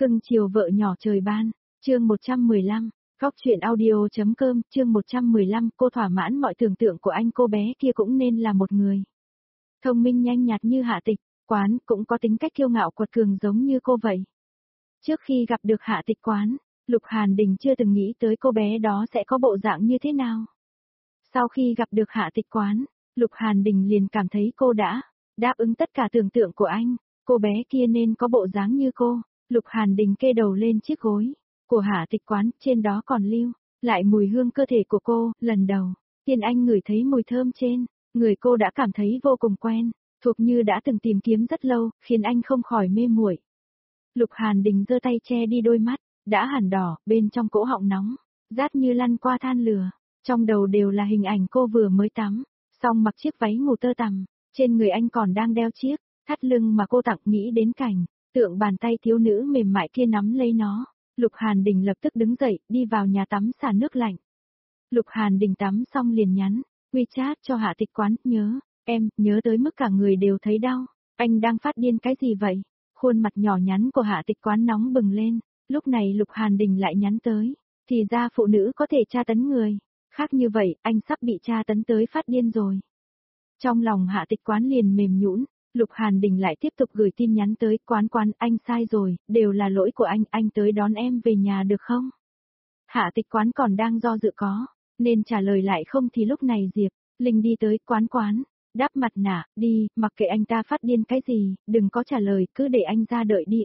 Cưng chiều vợ nhỏ trời ban, chương 115, Góc truyện audio.com, chương 115, cô thỏa mãn mọi tưởng tượng của anh, cô bé kia cũng nên là một người thông minh nhanh nhạt như Hạ Tịch Quán, cũng có tính cách kiêu ngạo quật cường giống như cô vậy. Trước khi gặp được Hạ Tịch Quán, Lục Hàn Đình chưa từng nghĩ tới cô bé đó sẽ có bộ dạng như thế nào. Sau khi gặp được Hạ Tịch Quán, Lục Hàn Đình liền cảm thấy cô đã đáp ứng tất cả tưởng tượng của anh, cô bé kia nên có bộ dáng như cô. Lục Hàn Đình kê đầu lên chiếc gối của Hạ Tịch Quán, trên đó còn lưu lại mùi hương cơ thể của cô. Lần đầu tiên anh ngửi thấy mùi thơm trên người cô đã cảm thấy vô cùng quen, thuộc như đã từng tìm kiếm rất lâu, khiến anh không khỏi mê muội. Lục Hàn Đình giơ tay che đi đôi mắt đã hẳn đỏ, bên trong cổ họng nóng rát như lăn qua than lửa, trong đầu đều là hình ảnh cô vừa mới tắm xong mặc chiếc váy ngủ tơ tằm, trên người anh còn đang đeo chiếc thắt lưng mà cô tặng. Nghĩ đến cảnh tượng bàn tay thiếu nữ mềm mại kia nắm lấy nó, Lục Hàn Đình lập tức đứng dậy, đi vào nhà tắm xả nước lạnh. Lục Hàn Đình tắm xong liền nhắn WeChat cho Hạ Tịch Quán, em, nhớ tới mức cả người đều thấy đau. Anh đang phát điên cái gì vậy? Khuôn mặt nhỏ nhắn của Hạ Tịch Quán nóng bừng lên, lúc này Lục Hàn Đình lại nhắn tới, thì ra phụ nữ có thể tra tấn người, khác như vậy, anh sắp bị tra tấn tới phát điên rồi. Trong lòng Hạ Tịch Quán liền mềm nhũn. Lục Hàn Đình lại tiếp tục gửi tin nhắn tới, Quán, anh sai rồi, đều là lỗi của anh tới đón em về nhà được không? Hạ Tịch Quán còn đang do dự có nên trả lời lại không thì lúc này Diệp Linh đi tới, Quán, đắp mặt nạ, đi, mặc kệ anh ta phát điên cái gì, đừng có trả lời, cứ để anh ra đợi đi.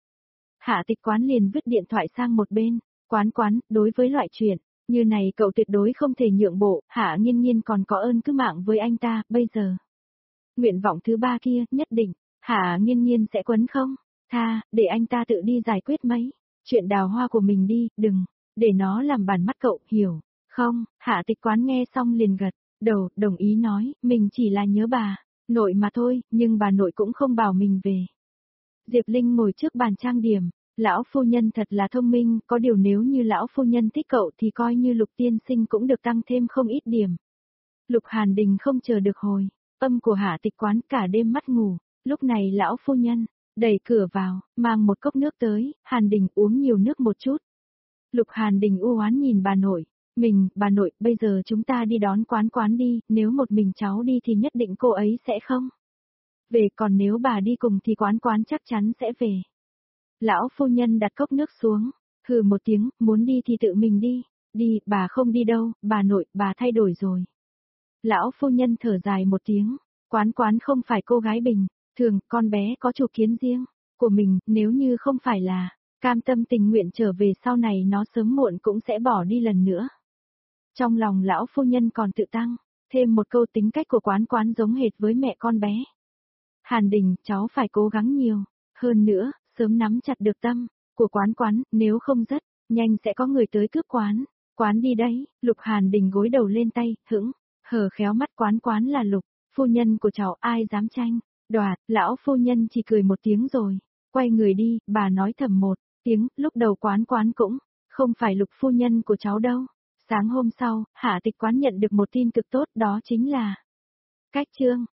Hạ Tịch Quán liền vứt điện thoại sang một bên, Quán, đối với loại chuyện như này cậu tuyệt đối không thể nhượng bộ, Hạ Nghiên Nghiên còn có ơn cứ mạng với anh ta, bây giờ nguyện vọng thứ ba kia, nhất định, Hạ Nghiên Nghiên sẽ quấn không? Để anh ta tự đi giải quyết mấy chuyện đào hoa của mình đi, đừng để nó làm bản mắt cậu, hiểu không? Hạ Tịch Quán nghe xong liền gật đầu, đồng ý nói, mình chỉ là nhớ bà nội mà thôi, nhưng bà nội cũng không bảo mình về. Diệp Linh ngồi trước bàn trang điểm, lão phu nhân thật là thông minh, có điều nếu như lão phu nhân thích cậu thì coi như Lục tiên sinh cũng được tăng thêm không ít điểm. Lục Hàn Đình không chờ được hồi âm của Hạ Tịch Quán, cả đêm mắt ngủ. Lúc này lão phu nhân đẩy cửa vào, mang một cốc nước tới, Hàn Đình uống nhiều nước một chút. Lục Hàn Đình u oán nhìn bà nội, bà nội, bây giờ chúng ta đi đón Quán đi, nếu một mình cháu đi thì nhất định cô ấy sẽ không về, còn nếu bà đi cùng thì Quán chắc chắn sẽ về. Lão phu nhân đặt cốc nước xuống, hừ một tiếng, muốn đi thì tự mình đi, bà không đi đâu, bà nội, bà thay đổi rồi. Lão phu nhân thở dài một tiếng, Quán không phải cô gái bình thường, con bé có chủ kiến riêng của mình, nếu như không phải là cam tâm tình nguyện trở về, sau này nó sớm muộn cũng sẽ bỏ đi lần nữa. Trong lòng lão phu nhân còn tự tăng thêm một câu, tính cách của Quán giống hệt với mẹ con bé. Hàn Đình, cháu phải cố gắng nhiều hơn nữa, sớm nắm chặt được tâm của Quán, nếu không rất nhanh sẽ có người tới cướp Quán đi đấy. Lục Hàn Đình gối đầu lên tay, hở khéo mắt, Quán là Lục phu nhân của cháu, ai dám tranh đoạt. Lão phu nhân chỉ cười một tiếng rồi quay người đi, bà nói thầm một tiếng, lúc đầu Quán cũng không phải Lục phu nhân của cháu đâu. Sáng hôm sau, Hạ Tịch Quán nhận được một tin cực tốt, đó chính là cách chương